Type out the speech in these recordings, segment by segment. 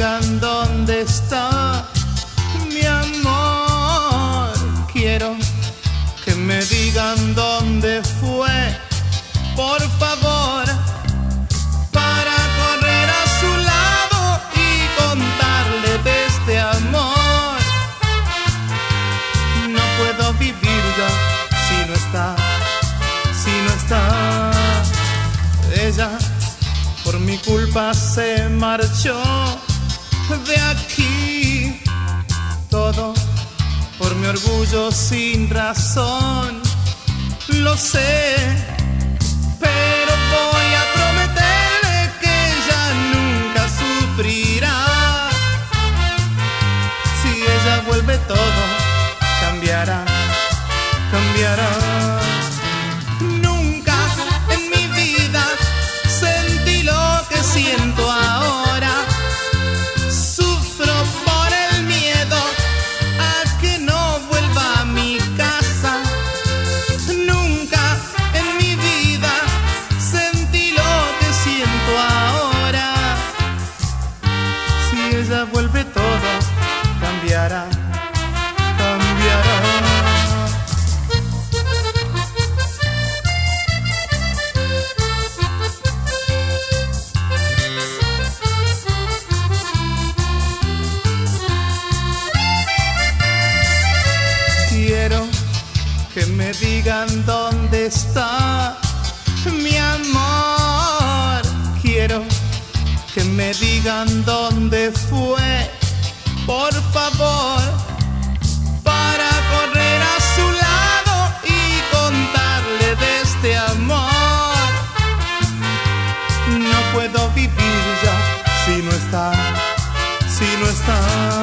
digan dónde está mi amor. Quiero que me digan dónde fue, por favor, para correr a su lado y contarle de este amor. No puedo vivir ya si no está, si no está. Ella por mi culpa se marchó de aquí. Todo por mi orgullo sin razón, lo sé, pero voy a prometerle que ella nunca sufrirá. Si ella vuelve todo cambiará, cambiará. Nunca en mi vida sentí lo que siento ahora. Sufro por el miedo a que no vuelva a mi casa. Nunca en mi vida sentí lo que siento ahora. Si ella vuelve todo cambiará, cambiará. Quiero que me digan dónde está mi amor. Quiero que me digan dónde fue, por favor, para correr a su lado y contarle de este amor. No puedo vivir ya si no está, si no está.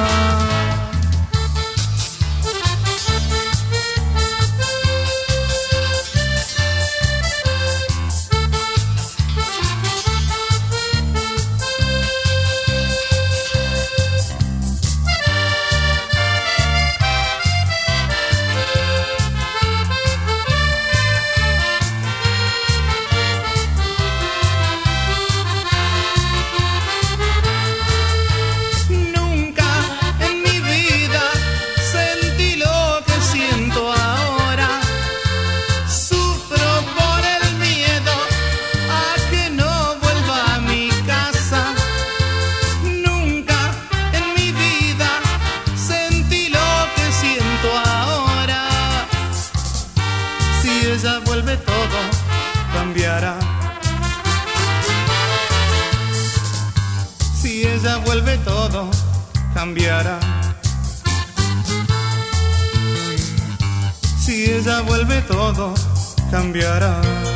Si ella vuelve todo cambiará. Si ella vuelve todo cambiará. Si ella vuelve todo cambiará.